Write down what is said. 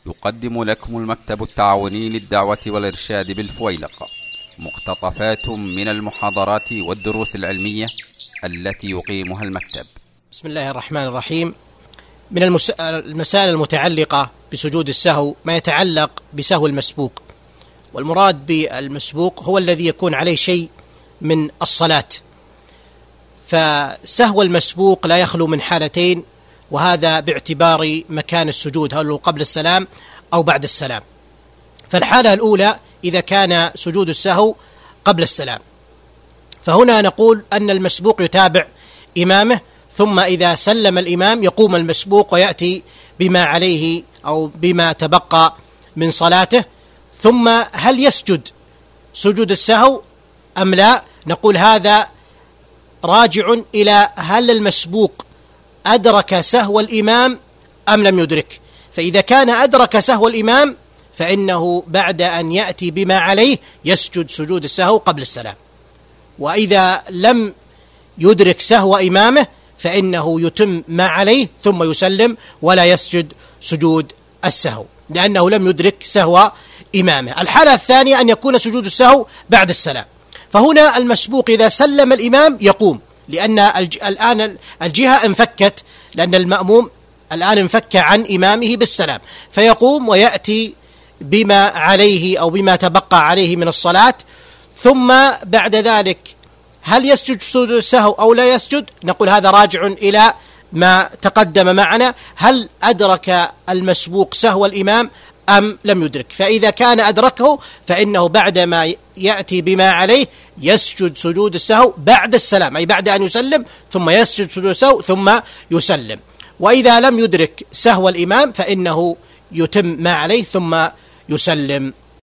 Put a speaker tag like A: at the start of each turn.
A: يقدم لكم المكتب التعاوني للدعوة والإرشاد بالفويلق مقتطفات من المحاضرات والدروس العلمية التي يقيمها المكتب.
B: بسم الله الرحمن الرحيم. من المسائل المتعلقة بسجود السهو ما يتعلق بسهو المسبوق، والمراد بالمسبوق هو الذي يكون عليه شيء من الصلاة. فسهو المسبوق لا يخلو من حالتين، وهذا باعتبار مكان السجود، هل هو قبل السلام أو بعد السلام. فالحالة الأولى إذا كان سجود السهو قبل السلام، فهنا نقول أن المسبوق يتابع إمامه، ثم إذا سلم الإمام يقوم المسبوق ويأتي بما عليه أو بما تبقى من صلاته. ثم هل يسجد سجود السهو أم لا؟ نقول هذا راجع إلى هل المسبوق أدرك سهو الإمام أم لم يدرك. فإذا كان أدرك سهو الإمام فإنه بعد أن يأتي بما عليه يسجد سجود السهو قبل السلام، وإذا لم يدرك سهو إمامه فإنه يتم ما عليه ثم يسلم ولا يسجد سجود السهو، لأنه لم يدرك سهو إمامه. الحالة الثانية أن يكون سجود السهو بعد السلام، فهنا المسبوق إذا سلم الإمام يقوم، لأن الآن الجهة انفكت، لأن المأموم الآن انفك عن إمامه بالسلام، فيقوم ويأتي بما عليه أو بما تبقى عليه من الصلاة. ثم بعد ذلك هل يسجد سجود السهو أو لا يسجد؟ نقول هذا راجع إلى ما تقدم معنا، هل أدرك المسبوق سهو الإمام أم لم يدرك. فإذا كان أدركه فإنه بعدما يأتي بما عليه يسجد سجود السهو بعد السلام، أي بعد أن يسلم ثم يسجد سجود السهو ثم يسلم. وإذا لم يدرك سهو الإمام فإنه يتم ما عليه ثم يسلم